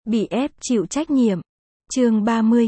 Bị ép chịu trách nhiệm. Chương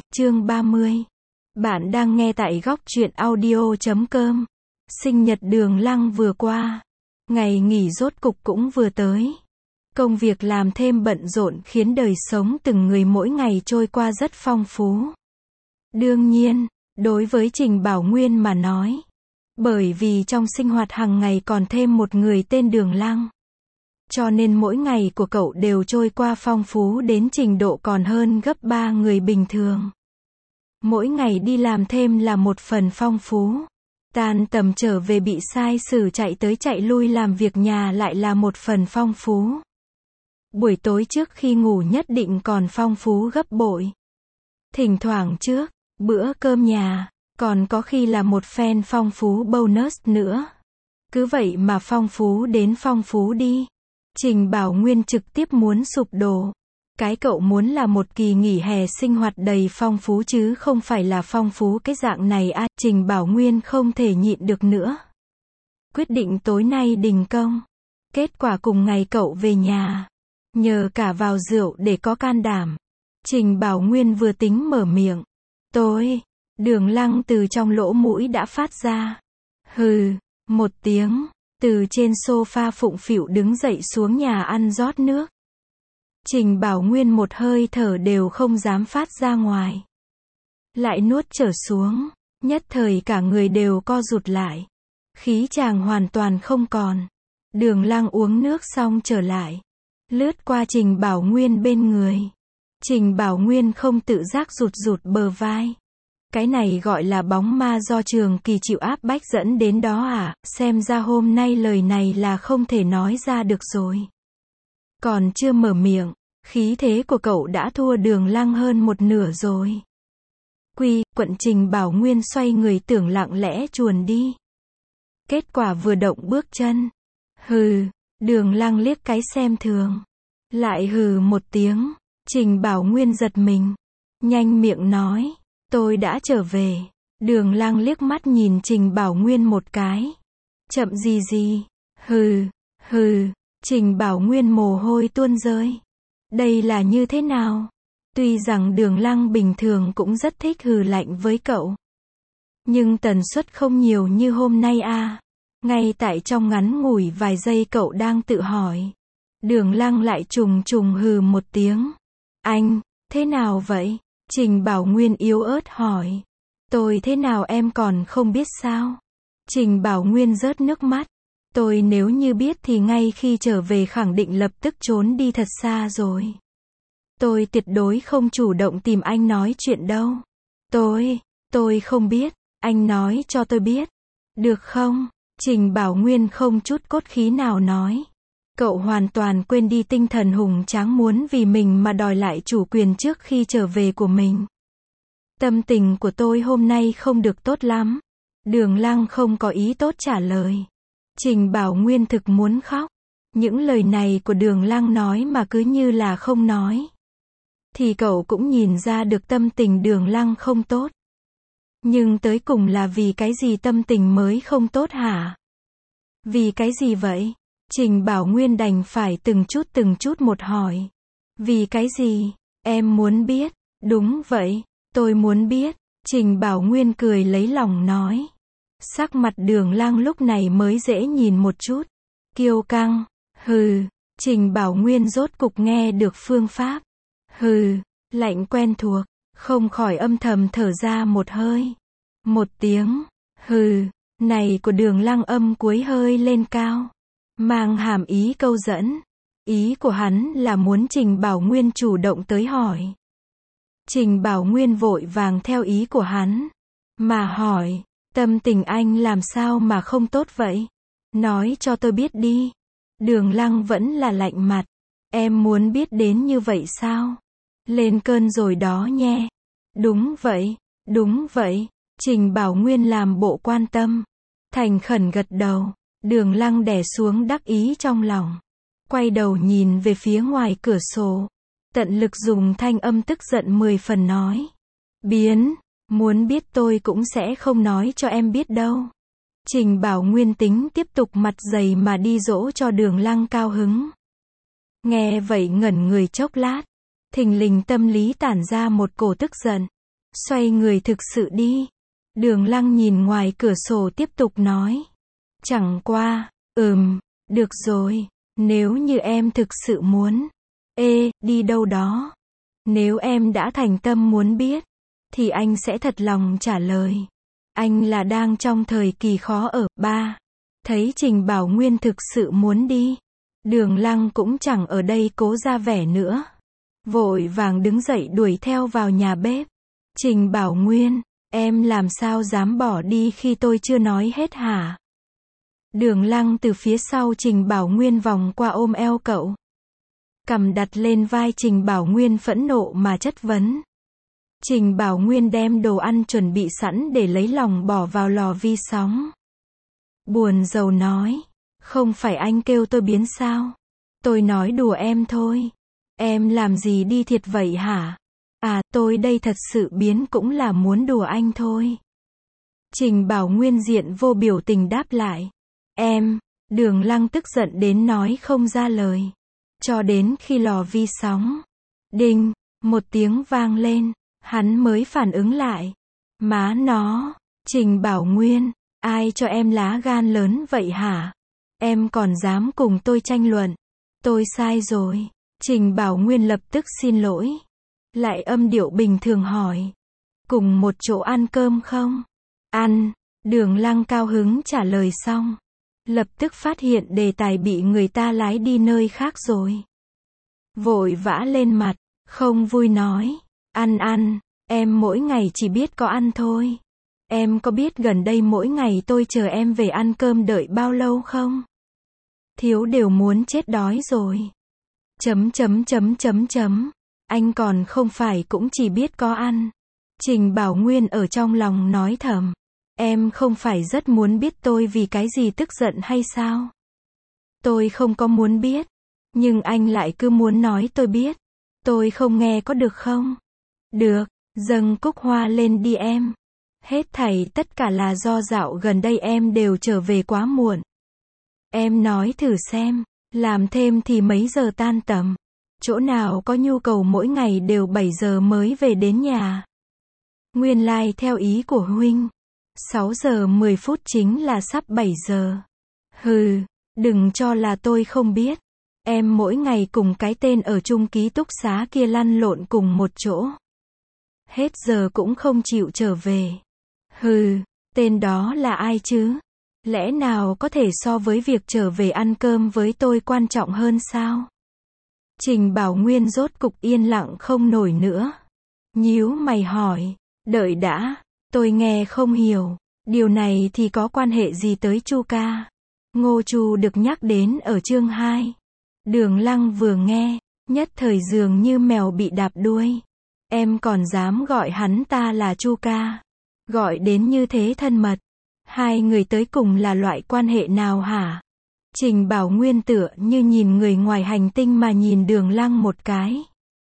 30. Bạn đang nghe tại góc truyện audio.com. Sinh nhật Đường Lăng vừa qua. Ngày nghỉ rốt cục cũng vừa tới. Công việc làm thêm bận rộn khiến đời sống từng người mỗi ngày trôi qua rất phong phú. Đương nhiên, đối với Trình Bảo Nguyên mà nói. Bởi vì trong sinh hoạt hàng ngày còn thêm một người tên Đường Lăng. Cho nên mỗi ngày của cậu đều trôi qua phong phú đến trình độ còn hơn gấp 3 người bình thường. Mỗi ngày đi làm thêm là một phần phong phú. Tan tầm trở về bị sai xử chạy tới chạy lui làm việc nhà lại là một phần phong phú. Buổi tối trước khi ngủ nhất định còn phong phú gấp bội. Thỉnh thoảng trước bữa cơm nhà, còn có khi là một phen phong phú bonus nữa. Cứ vậy mà phong phú đến phong phú đi. Trình Bảo Nguyên trực tiếp muốn sụp đổ. Cái cậu muốn là một kỳ nghỉ hè sinh hoạt đầy phong phú chứ không phải là phong phú cái dạng này à. Trình Bảo Nguyên không thể nhịn được nữa. Quyết định tối nay đình công. Kết quả cùng ngày cậu về nhà. Nhờ cả vào rượu để có can đảm. Trình Bảo Nguyên vừa tính mở miệng. Đường Lăng từ trong lỗ mũi đã phát ra. Hừ, một tiếng. Từ trên sofa phụng phịu đứng dậy xuống nhà ăn rót nước. Trình Bảo Nguyên một hơi thở đều không dám phát ra ngoài. Lại nuốt trở xuống. Nhất thời cả người đều co rụt lại. Khí chàng hoàn toàn không còn. Đường Lăng uống nước xong trở lại. Lướt qua Trình Bảo Nguyên bên người. Trình Bảo Nguyên không tự giác rụt bờ vai. Cái này gọi là bóng ma do Trường Kỳ chịu áp bách dẫn đến đó à, xem ra hôm nay lời này là không thể nói ra được rồi. Còn chưa mở miệng, khí thế của cậu đã thua Đường Lăng hơn một nửa rồi. Quận Trình Bảo Nguyên xoay người tưởng lặng lẽ chuồn đi. Kết quả vừa động bước chân. Hừ, Đường Lăng liếc cái xem thường. Lại hừ một tiếng, Trình Bảo Nguyên giật mình. Nhanh miệng nói. Tôi đã trở về. Đường Lăng liếc mắt nhìn Trình Bảo Nguyên một cái. Chậm gì. Hừ. Trình Bảo Nguyên mồ hôi tuôn rơi. Đây là như thế nào? Tuy rằng Đường Lăng bình thường cũng rất thích hừ lạnh với cậu. Nhưng tần suất không nhiều như hôm nay à. Ngay tại trong ngắn ngủi vài giây cậu đang tự hỏi. Đường Lăng lại trùng hừ một tiếng. Anh, thế nào vậy? Trình Bảo Nguyên yếu ớt hỏi. Tôi thế nào em còn không biết sao? Trình Bảo Nguyên rớt nước mắt. Tôi nếu như biết thì ngay khi trở về khẳng định lập tức trốn đi thật xa rồi. Tôi tuyệt đối không chủ động tìm anh nói chuyện đâu. Tôi không biết, anh nói cho tôi biết. Được không? Trình Bảo Nguyên không chút cốt khí nào nói. Cậu hoàn toàn quên đi tinh thần hùng tráng muốn vì mình mà đòi lại chủ quyền trước khi trở về của mình. Tâm tình của tôi hôm nay không được tốt lắm. Đường Lăng không có ý tốt trả lời. Trình Bảo Nguyên thực muốn khóc. Những lời này của Đường Lăng nói mà cứ như là không nói. Thì cậu cũng nhìn ra được tâm tình Đường Lăng không tốt. Nhưng tới cùng là vì cái gì tâm tình mới không tốt hả? Vì cái gì vậy? Trình Bảo Nguyên đành phải từng chút một hỏi. Vì cái gì? Em muốn biết. Đúng vậy, tôi muốn biết. Trình Bảo Nguyên cười lấy lòng nói. Sắc mặt Đường Lăng lúc này mới dễ nhìn một chút. Kiêu căng. Hừ. Trình Bảo Nguyên rốt cục nghe được phương pháp. Hừ. Lạnh quen thuộc. Không khỏi âm thầm thở ra một hơi. Một tiếng. Hừ. Này của Đường Lăng âm cuối hơi lên cao. Mang hàm ý câu dẫn. Ý của hắn là muốn Trình Bảo Nguyên chủ động tới hỏi. Trình Bảo Nguyên vội vàng theo ý của hắn. Mà hỏi, tâm tình anh làm sao mà không tốt vậy? Nói cho tôi biết đi. Đường Lăng vẫn là lạnh mặt. Em muốn biết đến như vậy sao? Lên cơn rồi đó nhé. Đúng vậy. Trình Bảo Nguyên làm bộ quan tâm. Thành khẩn gật đầu. Đường Lăng đè xuống đắc ý trong lòng. Quay đầu nhìn về phía ngoài cửa sổ. Tận lực dùng thanh âm tức giận 10 phần nói. Muốn biết tôi cũng sẽ không nói cho em biết đâu. Trình Bảo Nguyên tính tiếp tục mặt dày mà đi dỗ cho Đường Lăng cao hứng. Nghe vậy ngẩn người chốc lát. Thình lình tâm lý tản ra một cổ tức giận. Xoay người thực sự đi. Đường Lăng nhìn ngoài cửa sổ tiếp tục nói. Chẳng qua, được rồi, nếu như em thực sự muốn. Đi đâu đó? Nếu em đã thành tâm muốn biết, thì anh sẽ thật lòng trả lời. Anh là đang trong thời kỳ khó ở. Ba. Thấy Trình Bảo Nguyên thực sự muốn đi. Đường Lăng cũng chẳng ở đây cố ra vẻ nữa. Vội vàng đứng dậy đuổi theo vào nhà bếp. Trình Bảo Nguyên, em làm sao dám bỏ đi khi tôi chưa nói hết hả? Đường Lăng từ phía sau Trình Bảo Nguyên vòng qua ôm eo cậu. Cằm đặt lên vai Trình Bảo Nguyên phẫn nộ mà chất vấn. Trình Bảo Nguyên đem đồ ăn chuẩn bị sẵn để lấy lòng bỏ vào lò vi sóng. Buồn rầu nói, không phải anh kêu tôi biến sao? Tôi nói đùa em thôi. Em làm gì đi thiệt vậy hả? À, tôi đây thật sự biến cũng là muốn đùa anh thôi. Trình Bảo Nguyên diện vô biểu tình đáp lại. Đường Lăng tức giận đến nói không ra lời. Cho đến khi lò vi sóng. Đinh, một tiếng vang lên. Hắn mới phản ứng lại. Má nó, Trình Bảo Nguyên, ai cho em lá gan lớn vậy hả? Em còn dám cùng tôi tranh luận. Tôi sai rồi. Trình Bảo Nguyên lập tức xin lỗi. Lại âm điệu bình thường hỏi. Cùng một chỗ ăn cơm không? Ăn. Đường Lăng cao hứng trả lời xong. Lập tức phát hiện đề tài bị người ta lái đi nơi khác rồi. Vội vã lên mặt, không vui nói. Ăn, em mỗi ngày chỉ biết có ăn thôi. Em có biết gần đây mỗi ngày tôi chờ em về ăn cơm đợi bao lâu không? Thiếu đều muốn chết đói rồi. Anh còn không phải cũng chỉ biết có ăn. Trình Bảo Nguyên ở trong lòng nói thầm. Em không phải rất muốn biết tôi vì cái gì tức giận hay sao? Tôi không có muốn biết. Nhưng anh lại cứ muốn nói tôi biết. Tôi không nghe có được không? Được, dâng cúc hoa lên đi em. Hết thảy tất cả là do dạo gần đây em đều trở về quá muộn. Em nói thử xem, làm thêm thì mấy giờ tan tầm? Chỗ nào có nhu cầu mỗi ngày đều 7 giờ mới về đến nhà? Nguyên lai theo ý của huynh, 6 giờ 10 phút chính là sắp 7 giờ. Hừ, đừng cho là tôi không biết. Em mỗi ngày cùng cái tên ở chung ký túc xá kia lăn lộn cùng một chỗ. Hết giờ cũng không chịu trở về. Hừ, tên đó là ai chứ? Lẽ nào có thể so với việc trở về ăn cơm với tôi quan trọng hơn sao? Trình Bảo Nguyên rốt cục yên lặng không nổi nữa. Nhíu mày hỏi, đợi đã, tôi nghe không hiểu. Điều này thì có quan hệ gì tới Chu ca? Ngô Chu được nhắc đến ở chương 2. Đường Lăng vừa nghe, nhất thời dường như mèo bị đạp đuôi. Em còn dám gọi hắn ta là Chu ca? Gọi đến như thế thân mật. Hai người tới cùng là loại quan hệ nào hả? Trình Bảo Nguyên tựa như nhìn người ngoài hành tinh mà nhìn Đường Lăng một cái.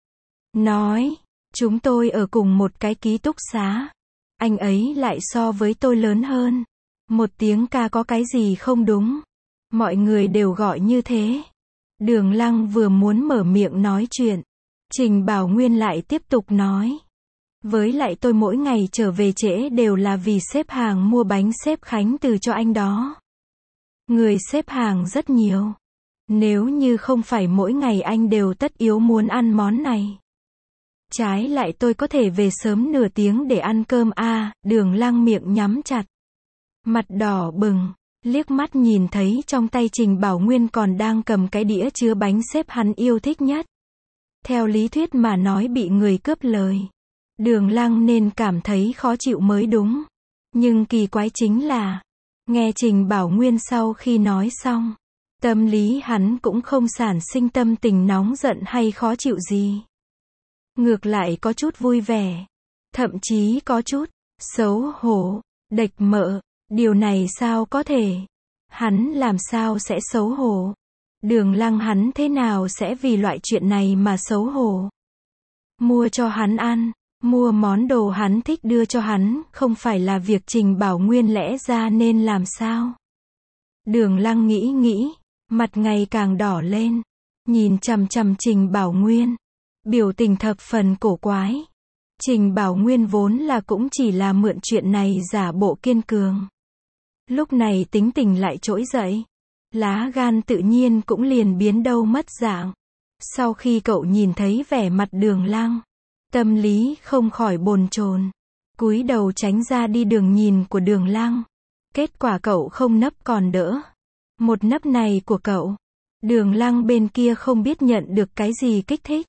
Nói, chúng tôi ở cùng một cái ký túc xá. Anh ấy lại so với tôi lớn hơn. Một tiếng ca có cái gì không đúng? Mọi người đều gọi như thế. Đường Lăng vừa muốn mở miệng nói chuyện. Trình Bảo Nguyên lại tiếp tục nói. Với lại tôi mỗi ngày trở về trễ đều là vì xếp hàng mua bánh xếp Khánh từ cho anh đó. Người xếp hàng rất nhiều. Nếu như không phải mỗi ngày anh đều tất yếu muốn ăn món này. Trái lại tôi có thể về sớm nửa tiếng để ăn cơm à, Đường Lăng miệng nhắm chặt. Mặt đỏ bừng, liếc mắt nhìn thấy trong tay Trình Bảo Nguyên còn đang cầm cái đĩa chứa bánh xếp hắn yêu thích nhất. Theo lý thuyết mà nói bị người cướp lời. Đường Lăng nên cảm thấy khó chịu mới đúng. Nhưng kỳ quái chính là, nghe Trình Bảo Nguyên sau khi nói xong, tâm lý hắn cũng không sản sinh tâm tình nóng giận hay khó chịu gì. Ngược lại có chút vui vẻ, thậm chí có chút xấu hổ, đệch mợ, điều này sao có thể? Hắn làm sao sẽ xấu hổ? Đường Lăng hắn thế nào sẽ vì loại chuyện này mà xấu hổ? Mua cho hắn ăn, mua món đồ hắn thích đưa cho hắn, không phải là việc Trình Bảo Nguyên lẽ ra nên làm sao? Đường Lăng nghĩ, mặt ngày càng đỏ lên, nhìn chằm chằm Trình Bảo Nguyên. biểu tình thập phần cổ quái. Trình Bảo Nguyên vốn là cũng chỉ là mượn chuyện này giả bộ kiên cường. Lúc này tính tình lại trỗi dậy. Lá gan tự nhiên cũng liền biến đâu mất dạng. Sau khi cậu nhìn thấy vẻ mặt Đường Lăng, tâm lý không khỏi bồn chồn, cúi đầu tránh ra đi đường nhìn của Đường Lăng. Kết quả cậu không nấp còn đỡ. Một nấp này của cậu, Đường Lăng bên kia không biết nhận được cái gì kích thích.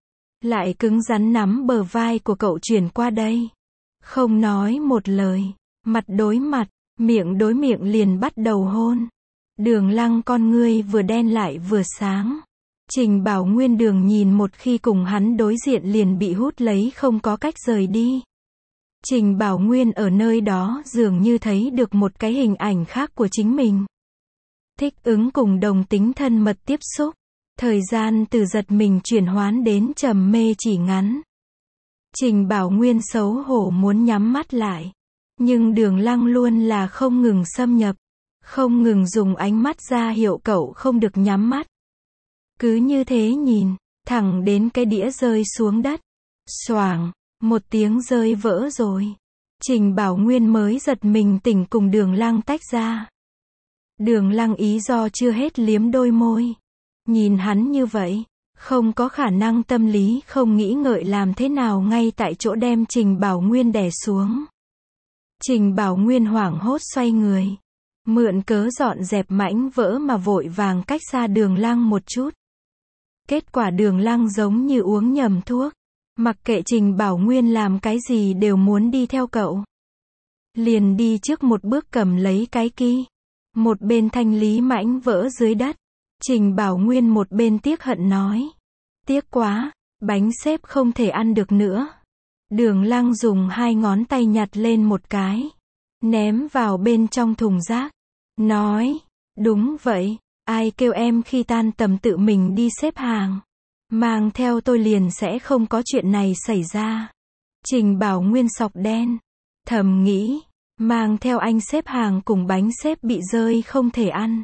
Lại cứng rắn nắm bờ vai của cậu chuyển qua đây. Không nói một lời, mặt đối mặt, miệng đối miệng liền bắt đầu hôn. Đường Lăng con ngươi vừa đen lại vừa sáng. Trình Bảo Nguyên Đường nhìn một khi cùng hắn đối diện liền bị hút lấy không có cách rời đi. Trình Bảo Nguyên ở nơi đó dường như thấy được một cái hình ảnh khác của chính mình. Thích ứng cùng đồng tính thân mật tiếp xúc. Thời gian từ giật mình chuyển hoán đến trầm mê chỉ ngắn. Trình Bảo Nguyên xấu hổ muốn nhắm mắt lại. Nhưng Đường Lăng luôn là không ngừng xâm nhập. Không ngừng dùng ánh mắt ra hiệu cậu không được nhắm mắt. Cứ như thế nhìn, thẳng đến cái đĩa rơi xuống đất. Xoảng, một tiếng rơi vỡ rồi. Trình Bảo Nguyên mới giật mình tỉnh cùng Đường Lăng tách ra. Đường Lăng ý do chưa hết liếm đôi môi. Nhìn hắn như vậy, không có khả năng tâm lý không nghĩ ngợi làm thế nào ngay tại chỗ đem Trình Bảo Nguyên đè xuống. Trình Bảo Nguyên hoảng hốt xoay người. Mượn cớ dọn dẹp mảnh vỡ mà vội vàng cách xa Đường Lăng một chút. Kết quả Đường Lăng giống như uống nhầm thuốc. Mặc kệ Trình Bảo Nguyên làm cái gì đều muốn đi theo cậu. Liền đi trước một bước cầm lấy cái ki. Một bên thanh lý mảnh vỡ dưới đất. Trình Bảo Nguyên một bên tiếc hận nói. Tiếc quá, bánh xếp không thể ăn được nữa. Đường Lăng dùng hai ngón tay nhặt lên một cái. Ném vào bên trong thùng rác. Nói, đúng vậy, ai kêu em khi tan tầm tự mình đi xếp hàng. Mang theo tôi liền sẽ không có chuyện này xảy ra. Trình Bảo Nguyên sọc đen. Thầm nghĩ, mang theo anh xếp hàng cùng bánh xếp bị rơi không thể ăn.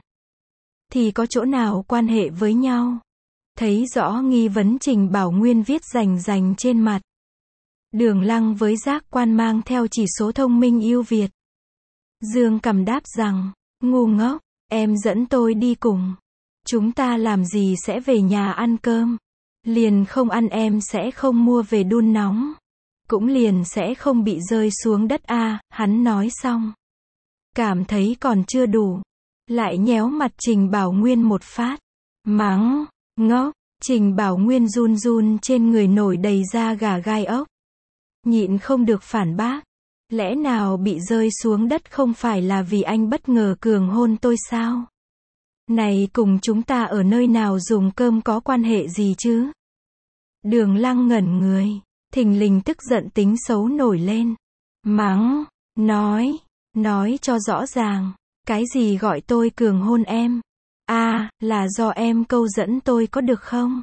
Thì có chỗ nào quan hệ với nhau? Thấy rõ nghi vấn Trình Bảo Nguyên viết rành rành trên mặt. Đường Lăng với giác quan mang theo chỉ số thông minh ưu việt. Dương cằm đáp rằng, ngu ngốc, em dẫn tôi đi cùng. Chúng ta làm gì sẽ về nhà ăn cơm. Liền không ăn em sẽ không mua về đun nóng. Cũng liền sẽ không bị rơi xuống đất hắn nói xong. Cảm thấy còn chưa đủ. Lại nhéo mặt Trình Bảo Nguyên một phát. Mắng, ngốc, Trình Bảo Nguyên run run trên người nổi đầy da gà gai ốc. Nhịn không được phản bác. Lẽ nào bị rơi xuống đất không phải là vì anh bất ngờ cường hôn tôi sao? Này cùng chúng ta ở nơi nào dùng cơm có quan hệ gì chứ? Đường Lăng ngẩn người, thình lình tức giận tính xấu nổi lên. Mắng, nói cho rõ ràng, cái gì gọi tôi cường hôn em? Là do em câu dẫn tôi có được không?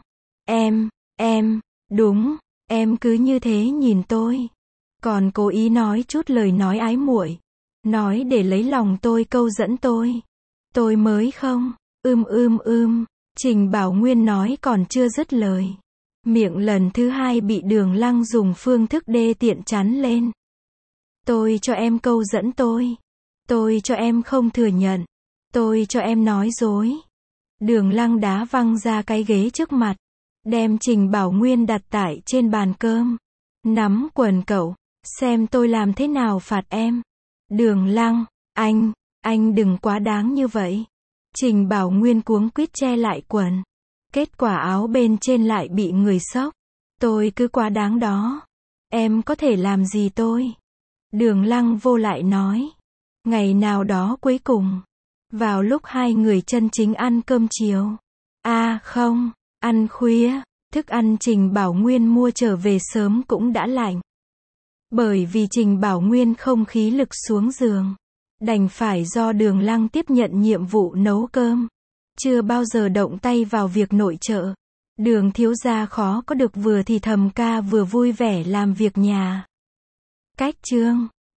Đúng, em cứ như thế nhìn tôi. Còn cố ý nói chút lời nói ái muội. Nói để lấy lòng tôi câu dẫn tôi. Tôi mới không. Trình Bảo Nguyên nói còn chưa dứt lời. Miệng lần thứ hai bị Đường Lăng dùng phương thức đê tiện chắn lên. Tôi cho em câu dẫn tôi. Tôi cho em không thừa nhận. Tôi cho em nói dối. Đường Lăng đá văng ra cái ghế trước mặt. Đem Trình Bảo Nguyên đặt tại trên bàn cơm. Nắm quần cậu. Xem tôi làm thế nào phạt em. Đường Lăng, anh đừng quá đáng như vậy. Trình Bảo Nguyên cuống quýt che lại quần. Kết quả áo bên trên lại bị người xốc. Tôi cứ quá đáng đó. Em có thể làm gì tôi? Đường Lăng vô lại nói. Ngày nào đó cuối cùng. Vào lúc hai người chân chính ăn cơm chiều. Không, ăn khuya. Thức ăn Trình Bảo Nguyên mua trở về sớm cũng đã lạnh. Bởi vì Trình Bảo Nguyên không khí lực xuống giường. Đành phải do Đường Lăng tiếp nhận nhiệm vụ nấu cơm. Chưa bao giờ động tay vào việc nội trợ. Đường thiếu gia khó có được vừa thì thầm ca vừa vui vẻ làm việc nhà. Cách chương